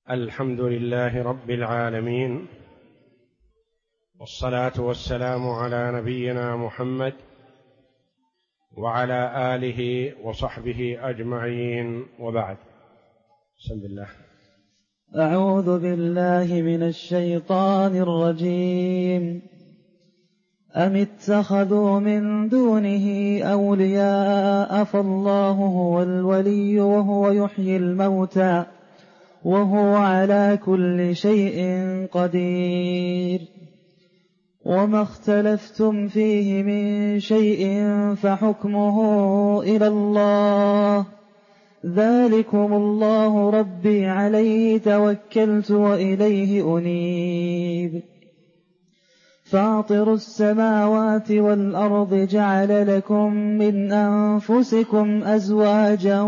الحمد لله رب العالمين، والصلاة والسلام على نبينا محمد وعلى آله وصحبه أجمعين، وبعد. بسم الله. أعوذ بالله من الشيطان الرجيم. أم اتخذوا من دونه أولياء فالله هو الولي وهو يحيي الموتى وهو على كل شيء قدير. وما اختلفتم فيه من شيء فحكمه إلى الله، ذلكم الله ربي عليه توكلت وإليه أنيب. فاطر السماوات والأرض جعل لكم من أنفسكم أزواجا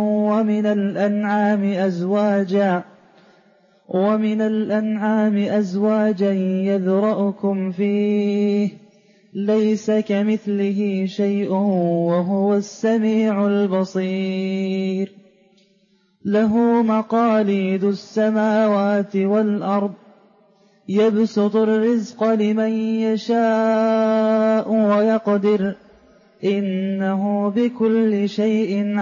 ومن الأنعام أزواجا يذرأكم فيه، ليس كمثله شيء وهو السميع البصير. له مقاليد السماوات والأرض، يبسط الرزق لمن يشاء ويقدر، إنه بكل شيء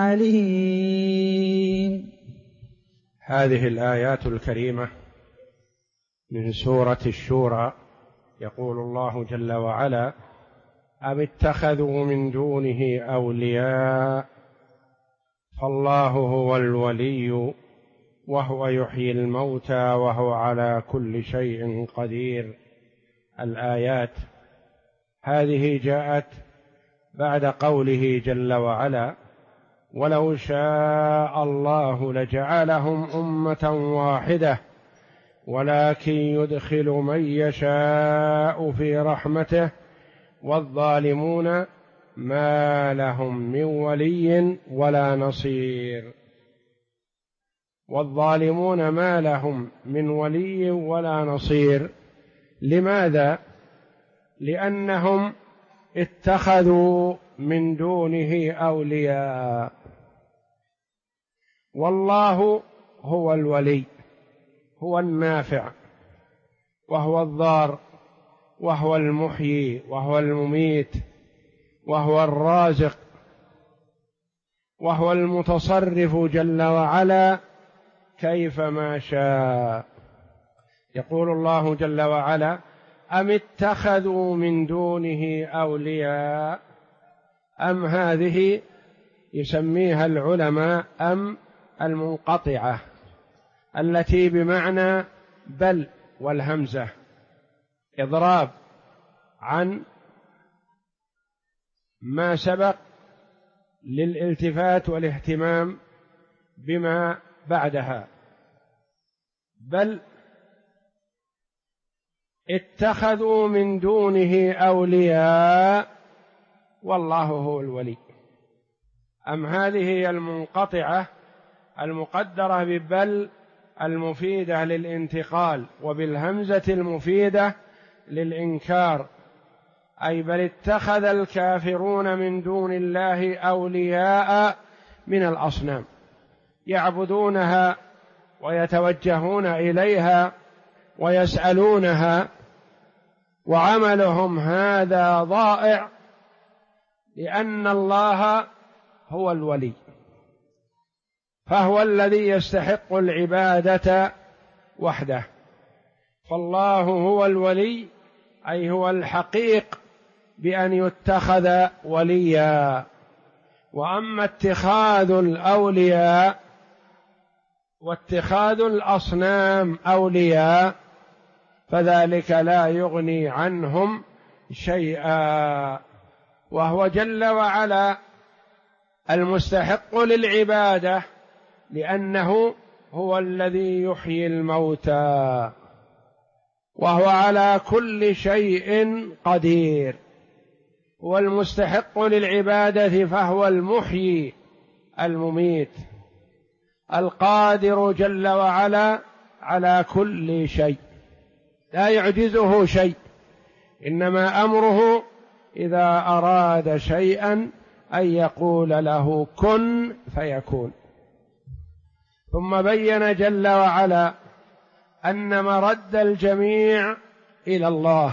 عليم. هذه الآيات الكريمة من سورة الشورى. يقول الله جل وعلا: أم اتخذوا من دونه أولياء فالله هو الولي وهو يحيي الموتى وهو على كل شيء قدير. الآيات هذه جاءت بعد قوله جل وعلا: ولو شاء الله لجعلهم أمة واحدة ولكن يدخل من يشاء في رحمته والظالمون ما لهم من ولي ولا نصير. والظالمون ما لهم من ولي ولا نصير. لماذا؟ لأنهم اتخذوا من دونه أولياء، والله هو الولي، هو النافع وهو الضار وهو المحيي وهو المميت وهو الرازق وهو المتصرف جل وعلا كيفما شاء. يقول الله جل وعلا: أم اتخذوا من دونه أولياء. أم هذه يسميها العلماء أم المنقطعة، التي بمعنى بل والهمزة، إضراب عن ما سبق للالتفات والاهتمام بما بعدها. بل اتخذوا من دونه أولياء والله هو الولي. أم هذه هي المنقطعة المقدرة ببل المفيدة للانتقال، وبالهمزة المفيدة للإنكار، أي بل اتخذ الكافرون من دون الله أولياء من الأصنام يعبدونها ويتوجهون إليها ويسألونها، وعملهم هذا ضائع، لأن الله هو الولي، فهو الذي يستحق العبادة وحده. فالله هو الولي، أي هو الحقيق بأن يتخذ وليا. وأما اتخاذ الأولياء واتخاذ الأصنام أولياء فذلك لا يغني عنهم شيئا، وهو جل وعلا المستحق للعبادة، لأنه هو الذي يحيي الموتى وهو على كل شيء قدير. هو المستحق للعبادة، فهو المحيي المميت القادر جل وعلا على كل شيء، لا يعجزه شيء، إنما أمره إذا أراد شيئا أن يقول له كن فيكون. ثم بين جل وعلا أن مرد الجميع إلى الله،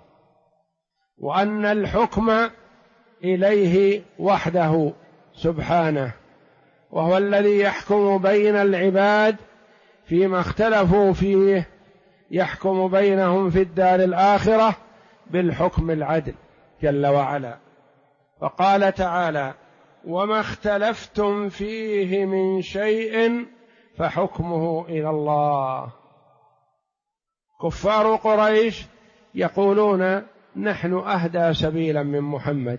وأن الحكم إليه وحده سبحانه، وهو الذي يحكم بين العباد فيما اختلفوا فيه، يحكم بينهم في الدار الآخرة بالحكم العدل جل وعلا. فقال تعالى: وما اختلفتم فيه من شيء فحكمه إلى الله. كفار قريش يقولون: نحن أهدى سبيلا من محمد،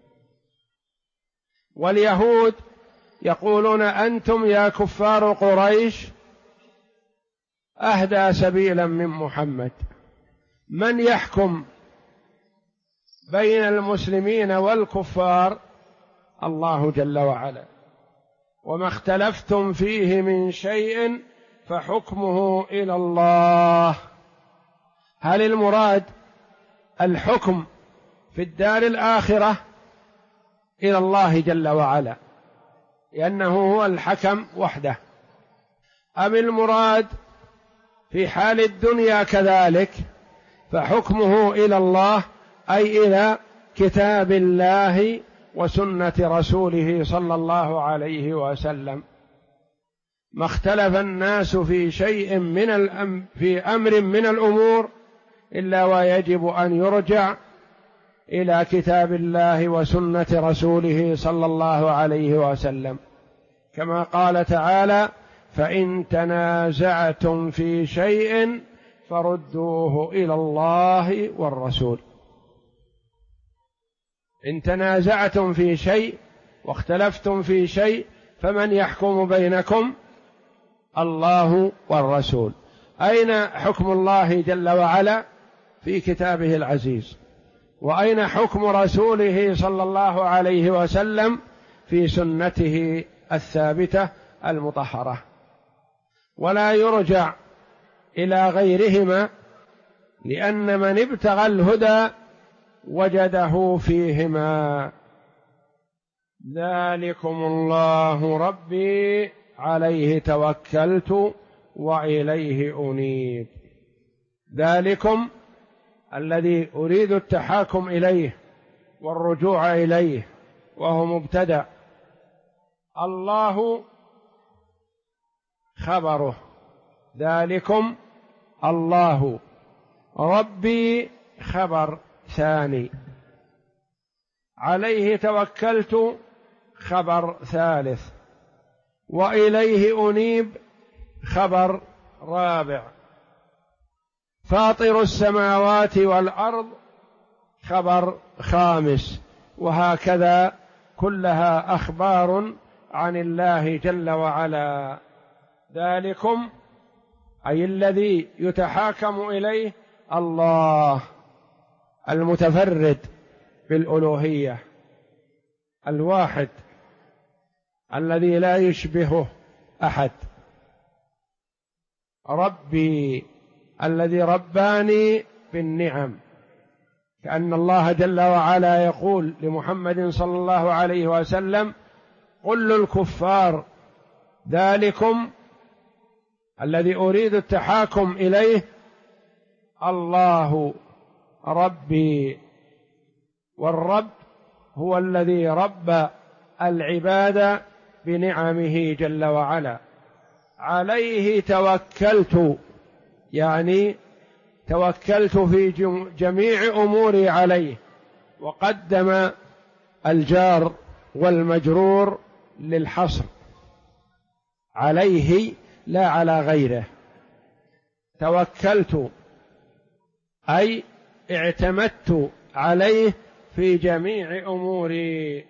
واليهود يقولون: أنتم يا كفار قريش أهدى سبيلا من محمد. من يحكم بين المسلمين والكفار؟ الله جل وعلا. وما اختلفتم فيه من شيء فحكمه إلى الله. هل المراد الحكم في الدار الآخرة؟ إلى الله جل وعلا، لأنه هو الحكم وحده. أم المراد في حال الدنيا كذلك فحكمه إلى الله، أي إلى كتاب الله وسنة رسوله صلى الله عليه وسلم. ما اختلف الناس في شيء في أمر من الأمور إلا ويجب أن يرجع إلى كتاب الله وسنة رسوله صلى الله عليه وسلم، كما قال تعالى: فإن تنازعتم في شيء فردوه إلى الله والرسول. إن تنازعتم في شيء واختلفتم في شيء فمن يحكم بينكم؟ الله والرسول. أين حكم الله جل وعلا؟ في كتابه العزيز. وأين حكم رسوله صلى الله عليه وسلم؟ في سنته الثابتة المطهرة. ولا يرجع إلى غيرهما، لأن من ابتغى الهدى وجده فيهما. ذلكم الله ربي عليه توكلت وإليه أنيب. ذلكم الذي أريد التحاكم إليه والرجوع إليه، وهو مبتدأ. الله خبره، ذلكم الله. ربي خبر ثاني، عليه توكلت خبر ثالث، وإليه أنيب خبر رابع. فاطر السماوات والأرض خبر خامس، وهكذا كلها أخبار عن الله جل وعلا. ذلكم أي الذي يتحاكم إليه الله المتفرد بالألوهية، الواحد الذي لا يشبهه أحد. ربي الذي رباني بالنعم، كأن الله جل وعلا يقول لمحمد صلى الله عليه وسلم: قل للكفار ذلكم الذي أريد التحاكم إليه الله ربي. والرب هو الذي رب العباد بنعمه جل وعلا. عليه توكلت، يعني توكلت في جميع أموري عليه، وقدم الجار والمجرور للحصر، عليه لا على غيره. توكلت أي اعتمدت عليه في جميع أموري،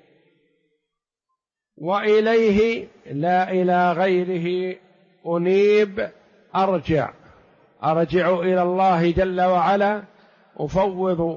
وإليه لا إلى غيره أنيب. أرجع إلى الله جل وعلا، أفوض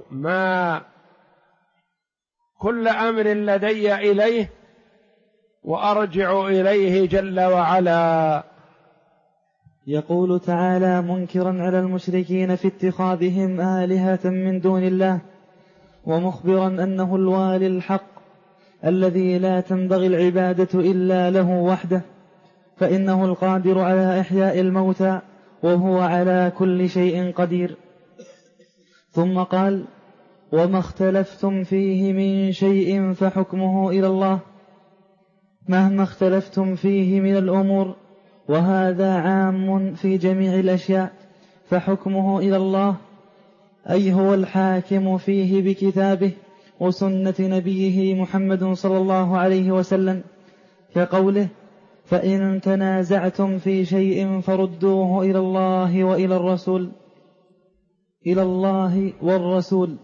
كل أمر لدي إليه، وأرجع إليه جل وعلا. يقول تعالى منكرا على المشركين في اتخاذهم آلهة من دون الله، ومخبرا أنه الوالي الحق الذي لا تنبغي العبادة إلا له وحده، فإنه القادر على إحياء الموتى وهو على كل شيء قدير. ثم قال: وما اختلفتم فيه من شيء فحكمه إلى الله، مهما اختلفتم فيه من الأمور، وهذا عام في جميع الأشياء، فحكمه إلى الله، أي هو الحاكم فيه بكتابه وسنة نبيه محمد صلى الله عليه وسلم، كقوله: فإن تنازعتم في شيء فردوه إلى الله وإلى الرسول، إلى الله والرسول،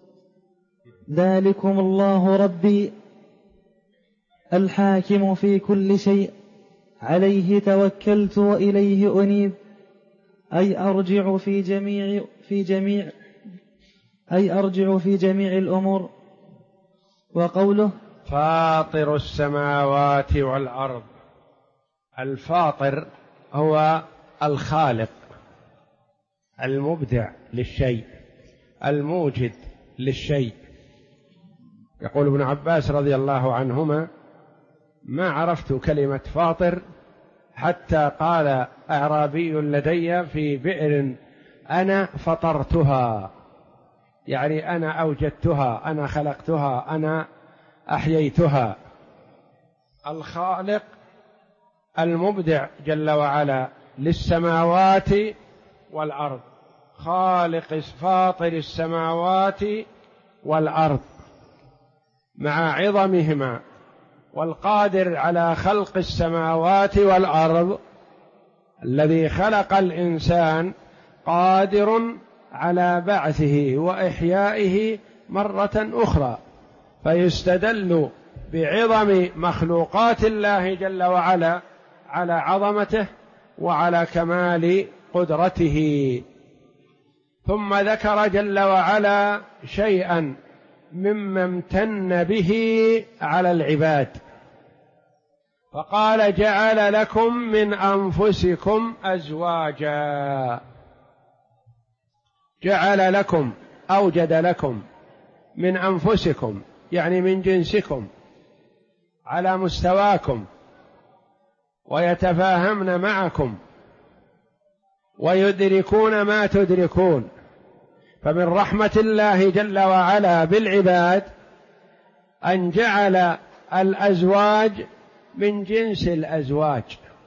ذلكم الله ربي الحاكم في كل شيء، عليه توكلت وإليه أنيب، أي أرجع في جميع الأمور. وقوله: فاطر السماوات والأرض. الفاطر هو الخالق المبدع للشيء الموجد للشيء. يقول ابن عباس رضي الله عنهما: ما عرفت كلمة فاطر حتى قال أعرابي لدي في بئر: أنا فطرتها، يعني أنا أوجدتها، أنا خلقتها، أنا أحييتها. الخالق المبدع جل وعلا للسماوات والأرض، خالق فاطر السماوات والأرض مع عظمهما، والقادر على خلق السماوات والأرض الذي خلق الإنسان قادر على بعثه وإحيائه مرة أخرى، فيستدل بعظم مخلوقات الله جل وعلا على عظمته وعلى كمال قدرته. ثم ذكر جل وعلا شيئا مما امتن به على العباد، فقال: جعل لكم من أنفسكم أزواجا. جعل لكم، أوجد لكم من أنفسكم، يعني من جنسكم على مستواكم، ويتفاهمن معكم ويدركون ما تدركون. فمن رحمة الله جل وعلا بالعباد أن جعل الأزواج من جنس الأزواج،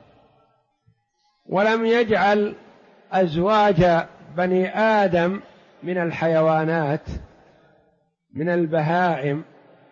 ولم يجعل أزواج بني آدم من الحيوانات من البهائم.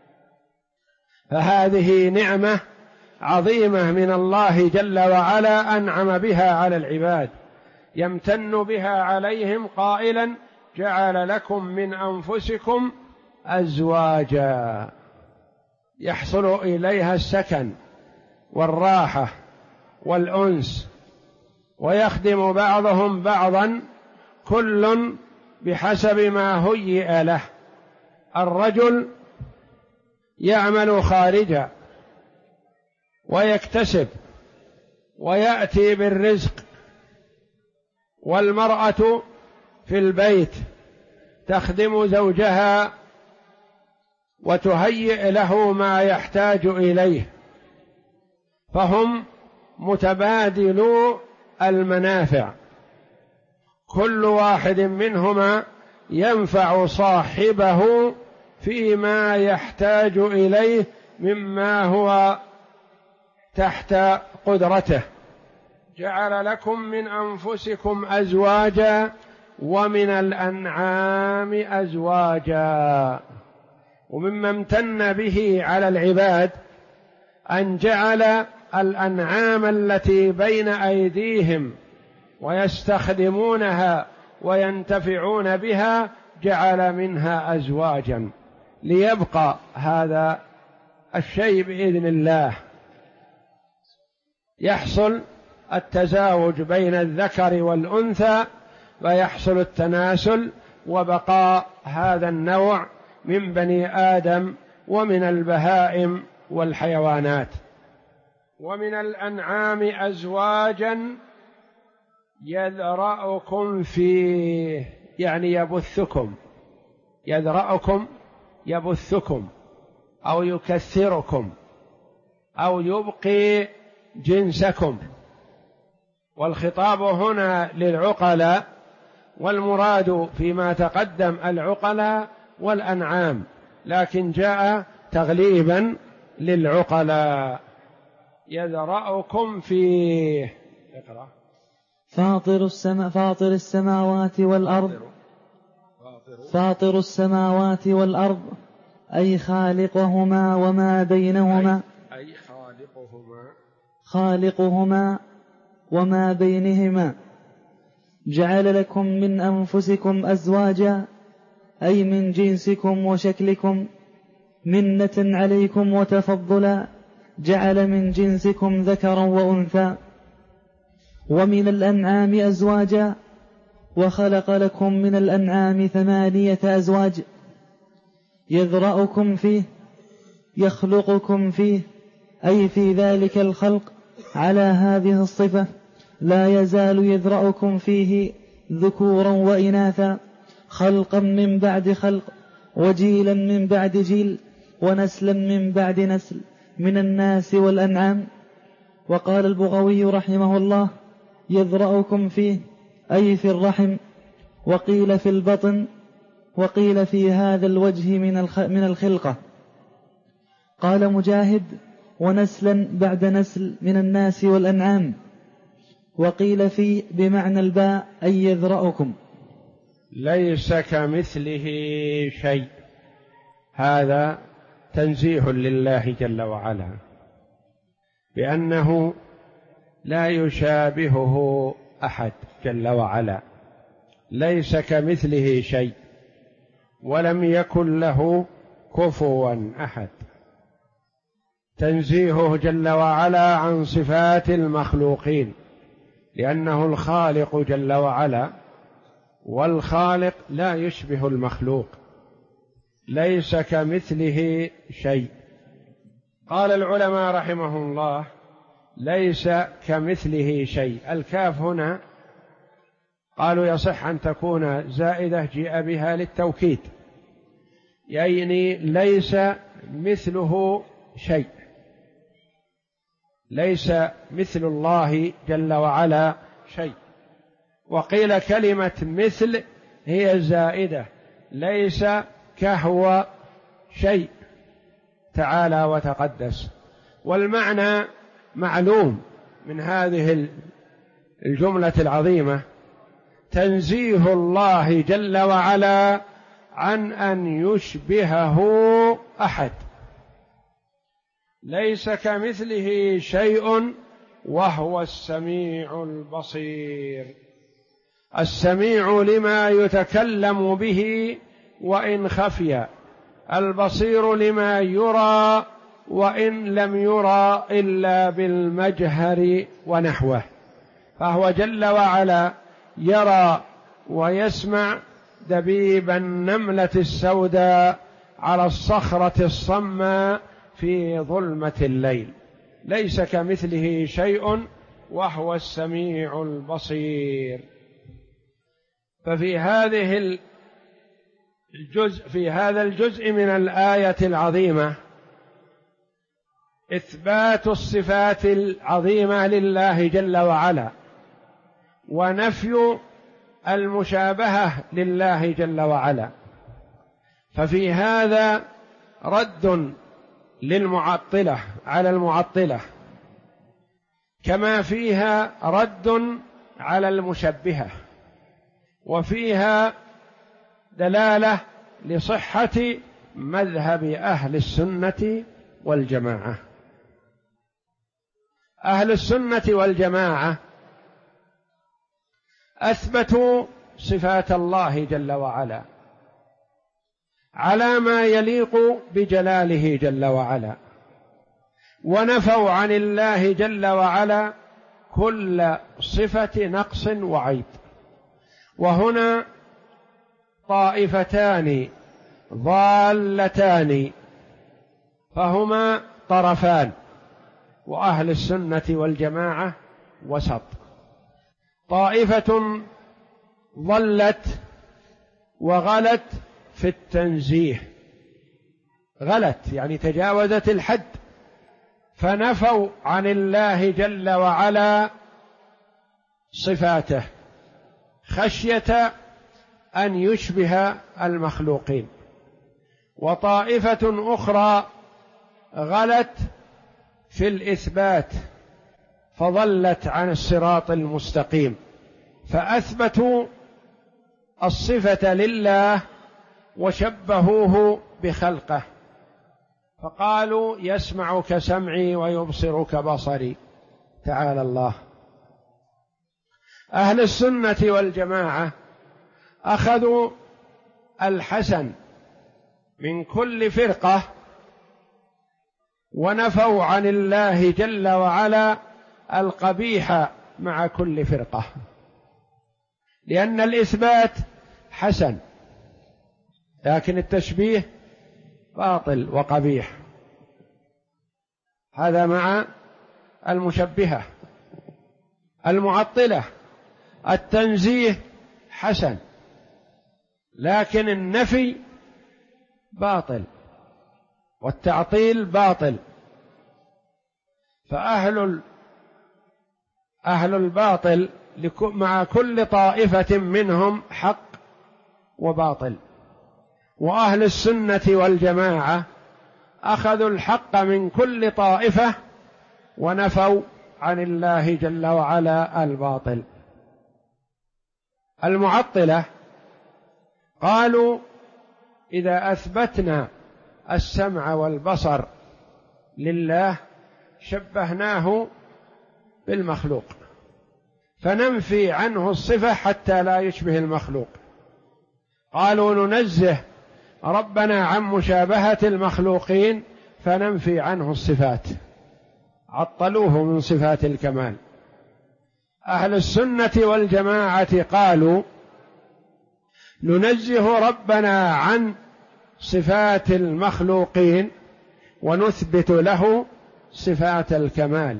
فهذه نعمة عظيمة من الله جل وعلا أنعم بها على العباد، يمتن بها عليهم قائلا: جعل لكم من أنفسكم أزواجا، يحصل إليها السكن والراحة والأنس، ويخدم بعضهم بعضا، كل بحسب ما هيئ له. الرجل يعمل خارجا ويكتسب ويأتي بالرزق، والمرأة في البيت تخدم زوجها وتهيئ له ما يحتاج إليه، فهم متبادلو المنافع، كل واحد منهما ينفع صاحبه فيما يحتاج إليه مما هو تحت قدرته. جعل لكم من أنفسكم أزواجا ومن الأنعام أزواجا. ومما امتن به على العباد أن جعل الأنعام التي بين أيديهم ويستخدمونها وينتفعون بها، جعل منها أزواجا ليبقى هذا الشيء بإذن الله، يحصل التزاوج بين الذكر والأنثى، ويحصل التناسل وبقاء هذا النوع من بني آدم ومن البهائم والحيوانات. ومن الأنعام أزواجا يذرأكم فيه، يعني يبثكم، يذرأكم يبثكم أو يكثركم أو يبقي جنسكم. والخطاب هنا للعقلاء، والمراد فيما تقدم العقلاء والأنعام، لكن جاء تغليبا للعقلاء. يذرأكم فيه. اقرأ. فاطر السماوات والأرض. فاطر السماوات والأرض أي خالقهما وما بينهما. أي خالقهما وما بينهما. جعل لكم من أنفسكم أزواجا أي من جنسكم وشكلكم، منة عليكم وتفضلا، جعل من جنسكم ذكرا وأنثى. ومن الأنعام أزواجا، وخلق لكم من الأنعام 8 أزواج. يذرأكم فيه، يخلقكم فيه، أي في ذلك الخلق على هذه الصفة، لا يزال يذرأكم فيه ذكورا وإناثا، خلقا من بعد خلق، وجيلا من بعد جيل، ونسلا من بعد نسل، من الناس والأنعام. وقال البغوي رحمه الله: يذرأكم فيه أي في الرحم، وقيل في البطن، وقيل في هذا الوجه من الخلقة. قال مجاهد: ونسلا بعد نسل من الناس والأنعام. وقيل في بمعنى الباء أي يذرأكم. ليس كمثله شيء، هذا تنزيه لله جل وعلا بأنه لا يشابهه أحد جل وعلا، ليس كمثله شيء، ولم يكن له كفوا أحد. تنزيهه جل وعلا عن صفات المخلوقين، لأنه الخالق جل وعلا، والخالق لا يشبه المخلوق، ليس كمثله شيء. قال العلماء رحمهم الله: ليس كمثله شيء. الكاف هنا قالوا يصح أن تكون زائدة جيء بها للتوكيد، يعني ليس مثله شيء، ليس مثل الله جل وعلا شيء. وقيل كلمة مثل هي زائدة، ليس كهو شيء تعالى وتقدس. والمعنى معلوم من هذه الجملة العظيمة: تنزيه الله جل وعلا عن أن يشبهه أحد. ليس كمثله شيء وهو السميع البصير. السميع لما يتكلم به وإن خفي، البصير لما يرى وإن لم يرى إلا بالمجهر ونحوه. فهو جل وعلا يرى ويسمع دبيب النملة السوداء على الصخرة الصماء في ظلمة الليل. ليس كمثله شيء وهو السميع البصير. ففي هذا الجزء من الآية العظيمة إثبات الصفات العظيمة لله جل وعلا، ونفي المشابهة لله جل وعلا. ففي هذا رد للمعطلة على المعطلة، كما فيها رد على المشبهة، وفيها دلالة لصحة مذهب أهل السنة والجماعة. أهل السنة والجماعة أثبتوا صفات الله جل وعلا على ما يليق بجلاله جل وعلا، ونفوا عن الله جل وعلا كل صفة نقص وعيب. وهنا طائفتان ضالتان، فهما طرفان، وأهل السنة والجماعة وسط. طائفة ضلت وغلت في التنزيه، غلت يعني تجاوزت الحد، فنفوا عن الله جل وعلا صفاته خشية أن يشبه المخلوقين. وطائفة أخرى غلت في الإثبات فضلت عن الصراط المستقيم، فأثبتوا الصفة لله وشبهوه بخلقه، فقالوا يسمع كسمعي ويبصر كبصري، تعالى الله. أهل السنة والجماعة أخذوا الحسن من كل فرقة ونفوا عن الله جل وعلا القبيح مع كل فرقة، لأن الإثبات حسن لكن التشبيه باطل وقبيح. هذا مع المشبهة. المعطلة التنزيه حسن لكن النفي باطل والتعطيل باطل. فأهل الباطل مع كل طائفة منهم حق وباطل، وأهل السنة والجماعة أخذوا الحق من كل طائفة ونفوا عن الله جل وعلا الباطل. المعطلة قالوا إذا أثبتنا السمع والبصر لله شبهناه بالمخلوق، فننفي عنه الصفة حتى لا يشبه المخلوق. قالوا ننزه ربنا عن مشابهة المخلوقين فننفي عنه الصفات، عطلوه من صفات الكمال. أهل السنة والجماعة قالوا ننزه ربنا عن صفات المخلوقين ونثبت له صفات الكمال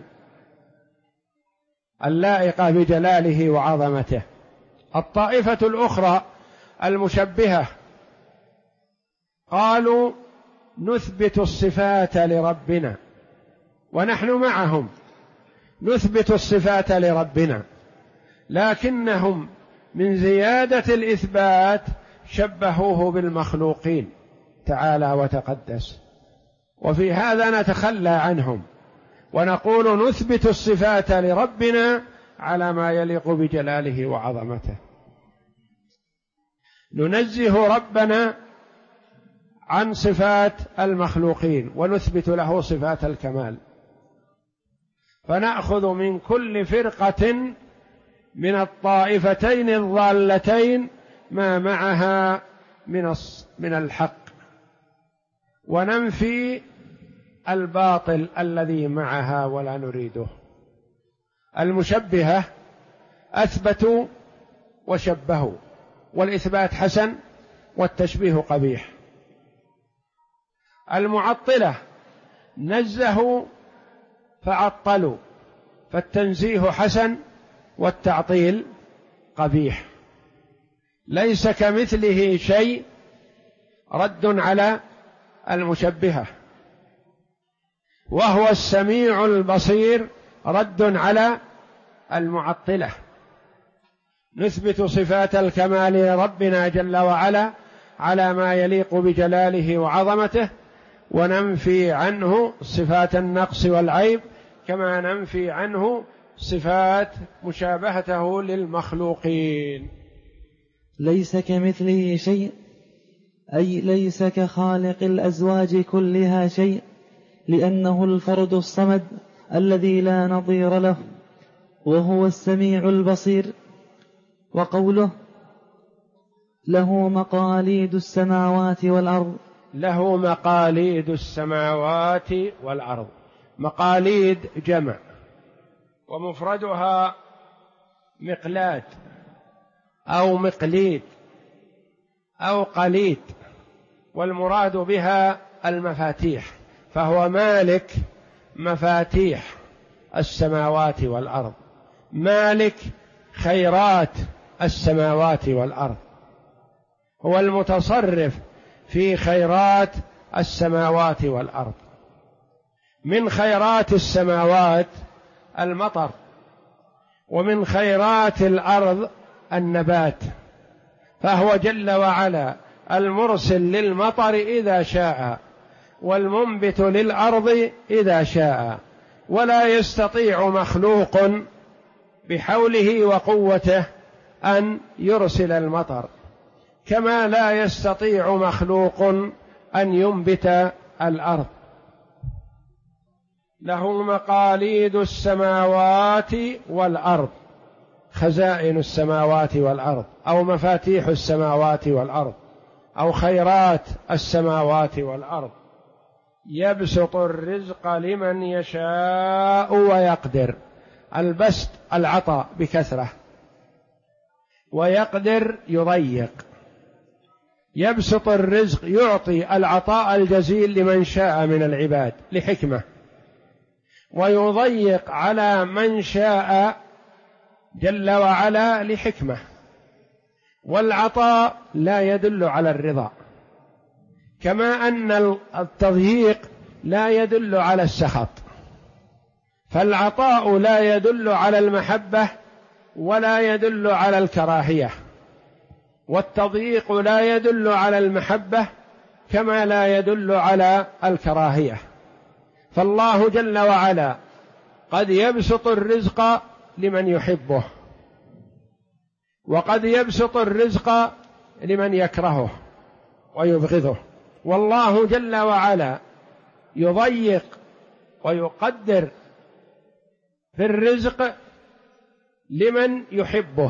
اللائقة بجلاله وعظمته. الطائفة الأخرى المشبهة قالوا نثبت الصفات لربنا، ونحن معهم نثبت الصفات لربنا، لكنهم من زيادة الإثبات شبهوه بالمخلوقين تعالى وتقدس، وفي هذا نتخلى عنهم ونقول نثبت الصفات لربنا على ما يليق بجلاله وعظمته. ننزه ربنا عن صفات المخلوقين ونثبت له صفات الكمال، فنأخذ من كل فرقة من الطائفتين الضالتين ما معها من الحق، وننفي الباطل الذي معها ولا نريده. المشبهة أثبتوا وشبهوا، والإثبات حسن والتشبيه قبيح. المعطلة نزهوا فعطلوا، فالتنزيه حسن والتعطيل قبيح. ليس كمثله شيء رد على المشبهة، وهو السميع البصير رد على المعطلة. نثبت صفات الكمال لربنا جل وعلا على ما يليق بجلاله وعظمته، وننفي عنه صفات النقص والعيب كما ننفي عنه صفات مشابهته للمخلوقين. ليس كمثله شيء، أي ليس كخالق الأزواج كلها شيء، لأنه الفرد الصمد الذي لا نظير له، وهو السميع البصير. وقوله له مقاليد السماوات والأرض، له مقاليد السماوات والأرض. مقاليد جمع، ومفردها مقلاد أو مقليد أو قليد، والمراد بها المفاتيح، فهو مالك مفاتيح السماوات والأرض، مالك خيرات السماوات والأرض، هو المتصرف في خيرات السماوات والأرض. من خيرات السماوات المطر، ومن خيرات الأرض النبات، فهو جل وعلا المرسل للمطر إذا شاء، والمنبت للأرض إذا شاء، ولا يستطيع مخلوق بحوله وقوته أن يرسل المطر، كما لا يستطيع مخلوق أن ينبت الأرض. له مقاليد السماوات والأرض، خزائن السماوات والأرض، أو مفاتيح السماوات والأرض، أو خيرات السماوات والأرض، يبسط الرزق لمن يشاء ويقدر. البسط العطاء بكثرة، ويقدر يضيق. يبسط الرزق يعطي العطاء الجزيل لمن شاء من العباد لحكمة، ويضيق على من شاء جل وعلا لحكمة. والعطاء لا يدل على الرضا، كما أن التضييق لا يدل على السخط. فالعطاء لا يدل على المحبة ولا يدل على الكراهية، والتضييق لا يدل على المحبة كما لا يدل على الكراهية. فالله جل وعلا قد يبسط الرزق لمن يحبه، وقد يبسط الرزق لمن يكرهه ويبغضه. والله جل وعلا يضيق ويقدر في الرزق لمن يحبه،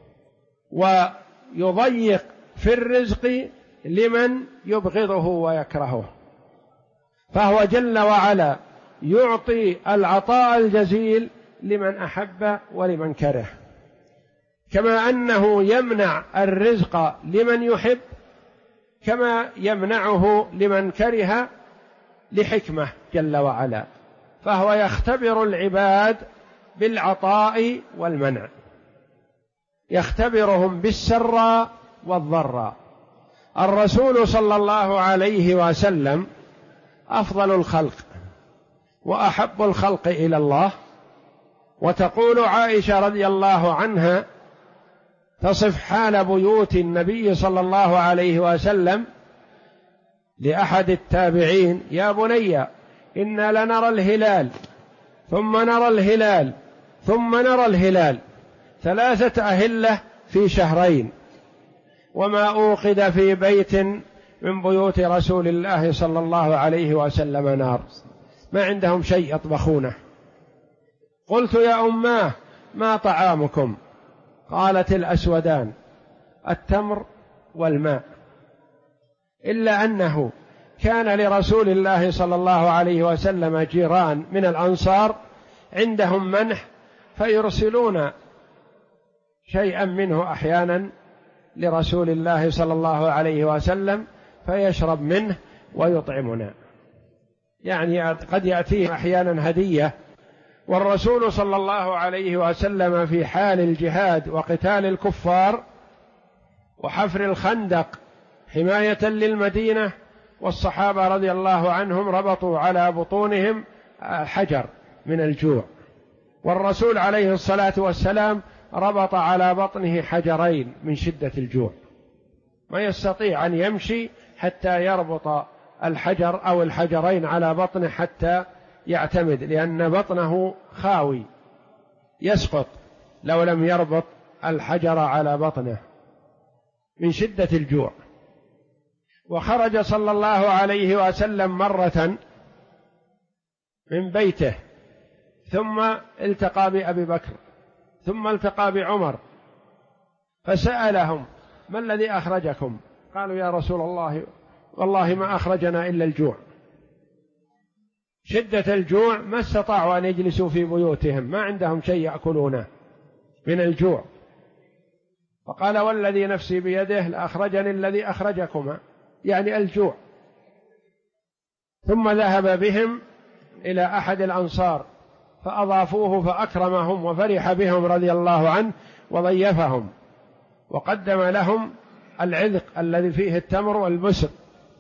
ويضيق في الرزق لمن يبغضه ويكرهه. فهو جل وعلا يعطي العطاء الجزيل لمن أحب ولمن كره، كما أنه يمنع الرزق لمن يحب كما يمنعه لمن كره لحكمة جل وعلا. فهو يختبر العباد بالعطاء والمنع، يختبرهم بالسراء والضراء. الرسول صلى الله عليه وسلم أفضل الخلق وأحب الخلق إلى الله. وتقول عائشة رضي الله عنها تصف حال بيوت النبي صلى الله عليه وسلم لأحد التابعين: يا بني إنا لنرى الهلال ثم نرى الهلال ثم نرى الهلال 3 أهلة في شهرين، وما أوقد في بيت من بيوت رسول الله صلى الله عليه وسلم نار، ما عندهم شيء يطبخونه. قلت: يا أماه ما طعامكم؟ قالت: الأسودان، التمر والماء. إلا أنه كان لرسول الله صلى الله عليه وسلم جيران من الأنصار عندهم منح، فيرسلون شيئا منه أحيانا لرسول الله صلى الله عليه وسلم فيشرب منه ويطعمنا، يعني قد يأتيه أحيانا هدية. والرسول صلى الله عليه وسلم في حال الجهاد وقتال الكفار وحفر الخندق حماية للمدينة، والصحابة رضي الله عنهم ربطوا على بطونهم حجر من الجوع، والرسول عليه الصلاة والسلام ربط على بطنه حجرين من شدة الجوع، ما يستطيع أن يمشي حتى يربط الحجر أو الحجرين على بطنه حتى يعتمد، لأن بطنه خاوي يسقط لو لم يربط الحجر على بطنه من شدة الجوع. وخرج صلى الله عليه وسلم مرة من بيته، ثم التقى بأبي بكر، ثم التقى بعمر، فسألهم: ما الذي أخرجكم؟ قالوا: يا رسول الله والله ما أخرجنا إلا الجوع. شدة الجوع ما استطاعوا أن يجلسوا في بيوتهم، ما عندهم شيء يأكلونه من الجوع. فقال: والذي نفسي بيده لأخرجني الذي أخرجكما، يعني الجوع. ثم ذهب بهم إلى أحد الأنصار فأضافوه فأكرمهم وفرح بهم رضي الله عنه وضيفهم، وقدم لهم العذق الذي فيه التمر والبسر،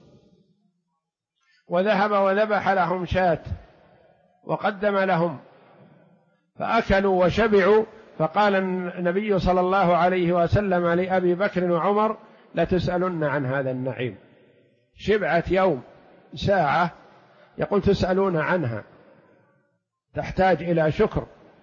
وذهب وذبح لهم شاة وقدم لهم، فأكلوا وشبعوا فقال النبي صلى الله عليه وسلم لأبي بكر وعمر: لتسألن عن هذا النعيم. شبعة يوم ساعة، يقول تسألون عنها، تحتاج إلى شكر.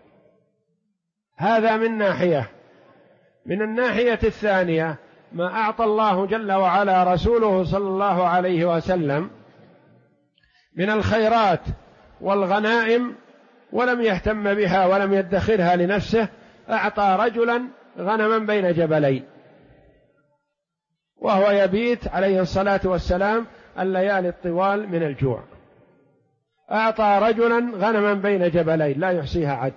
هذا من ناحية. من الناحية الثانية ما أعطى الله جل وعلا رسوله صلى الله عليه وسلم من الخيرات والغنائم ولم يهتم بها ولم يدخرها لنفسه. أعطى رجلا غنما بين جبلين وهو يبيت عليه الصلاة والسلام الليالي الطوال من الجوع. أعطى رجلا غنما بين جبلين لا يحصيها عد،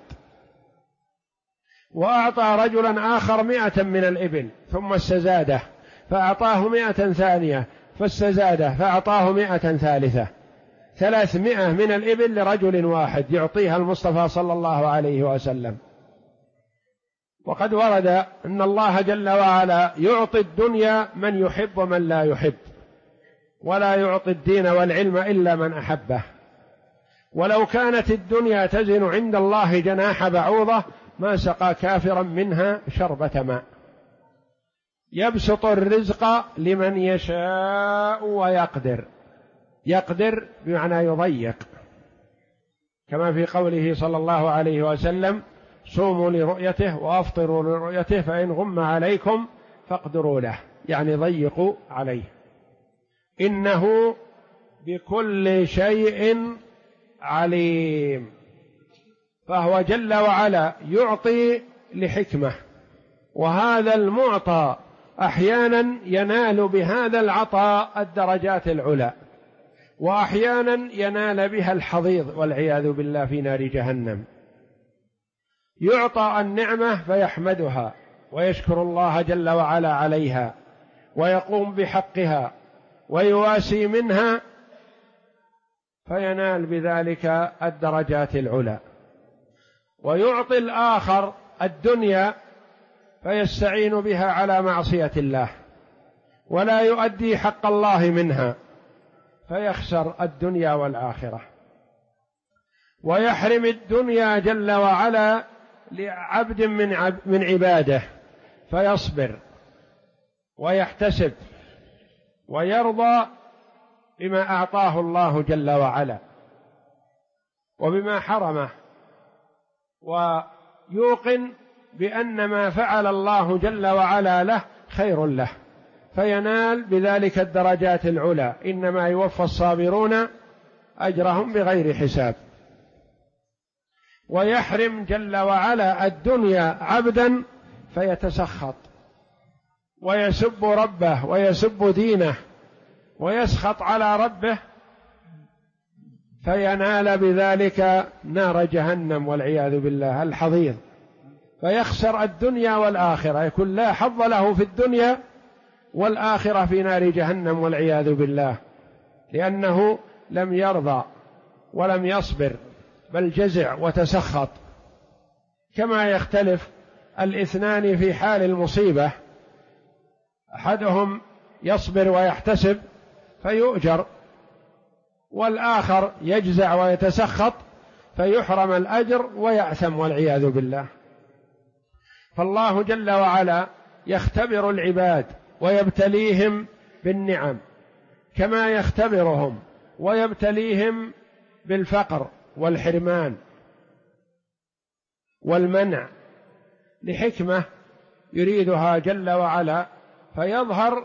وأعطى رجلا آخر 100 من الإبل ثم استزاده فأعطاه 100 ثانية فاستزاده فأعطاه 100 ثالثة. 300 من الإبل لرجل واحد يعطيها المصطفى صلى الله عليه وسلم. وقد ورد أن الله جل وعلا يعطي الدنيا من يحب ومن لا يحب، ولا يعطي الدين والعلم إلا من أحبه. ولو كانت الدنيا تزن عند الله جناح بعوضة ما سقى كافرا منها شربة ماء. يبسط الرزق لمن يشاء ويقدر. يقدر بمعنى يضيق، كما في قوله صلى الله عليه وسلم: صوموا لرؤيته وأفطروا لرؤيته فإن غم عليكم فاقدروا له، يعني ضيقوا عليه. إنه بكل شيء عليم. فهو جل وعلا يعطي لحكمة، وهذا المعطى أحيانا ينال بهذا العطاء الدرجات العلى، وأحيانا ينال بها الحضيض والعياذ بالله في نار جهنم. يعطى النعمة فيحمدها ويشكر الله جل وعلا عليها ويقوم بحقها ويواسي منها فينال بذلك الدرجات العلى. ويعطي الآخر الدنيا فيستعين بها على معصية الله ولا يؤدي حق الله منها فيخسر الدنيا والآخرة. ويحرم الدنيا جل وعلا لعبد من عباده فيصبر ويحتسب ويرضى بما أعطاه الله جل وعلا وبما حرمه، ويوقن بأن ما فعل الله جل وعلا له خير له فينال بذلك الدرجات العلى. إنما يوفى الصابرون أجرهم بغير حساب. ويحرم جل وعلا الدنيا عبدا فيتسخط ويسب ربه ويسب دينه ويسخط على ربه فينال بذلك نار جهنم والعياذ بالله الحضيض، فيخسر الدنيا والآخرة، يكون لا حظ له في الدنيا والآخرة في نار جهنم والعياذ بالله، لأنه لم يرضى ولم يصبر بل جزع وتسخط. كما يختلف الاثنان في حال المصيبة، أحدهم يصبر ويحتسب فيؤجر، والآخر يجزع ويتسخط فيحرم الأجر ويأثم والعياذ بالله. فالله جل وعلا يختبر العباد ويبتليهم بالنعم كما يختبرهم ويبتليهم بالفقر والحرمان والمنع لحكمة يريدها جل وعلا، فيظهر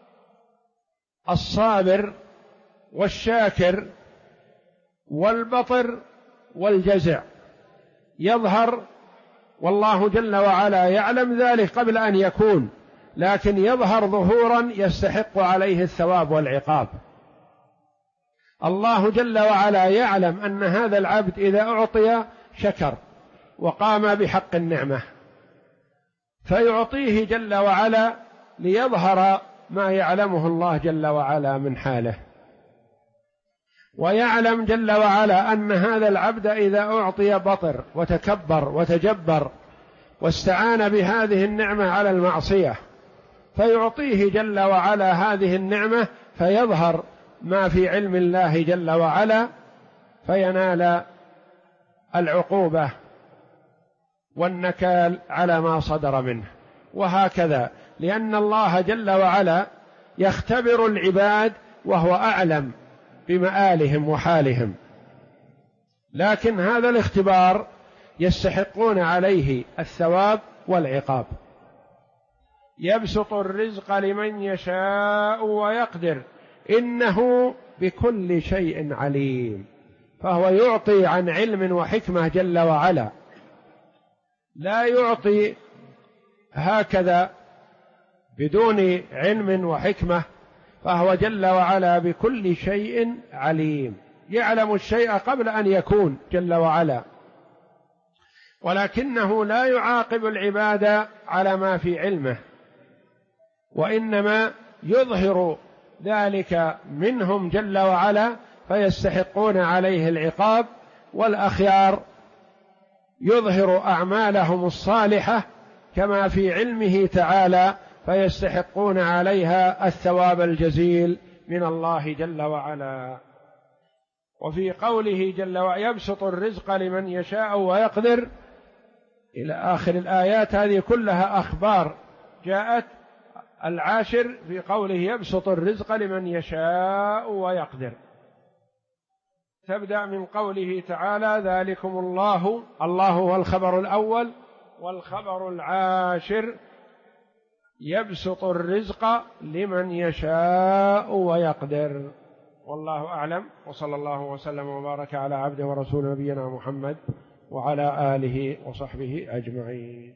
الصابر والشاكر والبطر والجزع يظهر، والله جل وعلا يعلم ذلك قبل أن يكون، لكن يظهر ظهورا يستحق عليه الثواب والعقاب. الله جل وعلا يعلم أن هذا العبد إذا أعطي شكر وقام بحق النعمة فيعطيه جل وعلا ليظهر ما يعلمه الله جل وعلا من حاله. ويعلم جل وعلا أن هذا العبد إذا أعطي بطر وتكبر وتجبر واستعان بهذه النعمة على المعصية فيعطيه جل وعلا هذه النعمة فيظهر ما في علم الله جل وعلا فينال العقوبة والنكال على ما صدر منه، وهكذا، لأن الله جل وعلا يختبر العباد وهو أعلم بمآلهم وحالهم، لكن هذا الاختبار يستحقون عليه الثواب والعقاب. يبسط الرزق لمن يشاء ويقدر إنه بكل شيء عليم، فهو يعطي عن علم وحكمة جل وعلا، لا يعطي هكذا بدون علم وحكمة، فهو جل وعلا بكل شيء عليم، يعلم الشيء قبل أن يكون جل وعلا، ولكنه لا يعاقب العباد على ما في علمه، وإنما يظهر ذلك منهم جل وعلا فيستحقون عليه العقاب، والأخيار يظهر أعمالهم الصالحة كما في علمه تعالى فيستحقون عليها الثواب الجزيل من الله جل وعلا. وفي قوله جل وعلا يبسط الرزق لمن يشاء ويقدر إلى آخر الآيات، هذه كلها أخبار جاءت. العاشر في قوله يبسط الرزق لمن يشاء ويقدر، تبدأ من قوله تعالى ذلكم الله، الله هو الخبر الأول، والخبر العاشر يبسط الرزق لمن يشاء ويقدر. والله أعلم، وصلى الله وسلم وبارك على عبده ورسول نبينا محمد وعلى آله وصحبه أجمعين.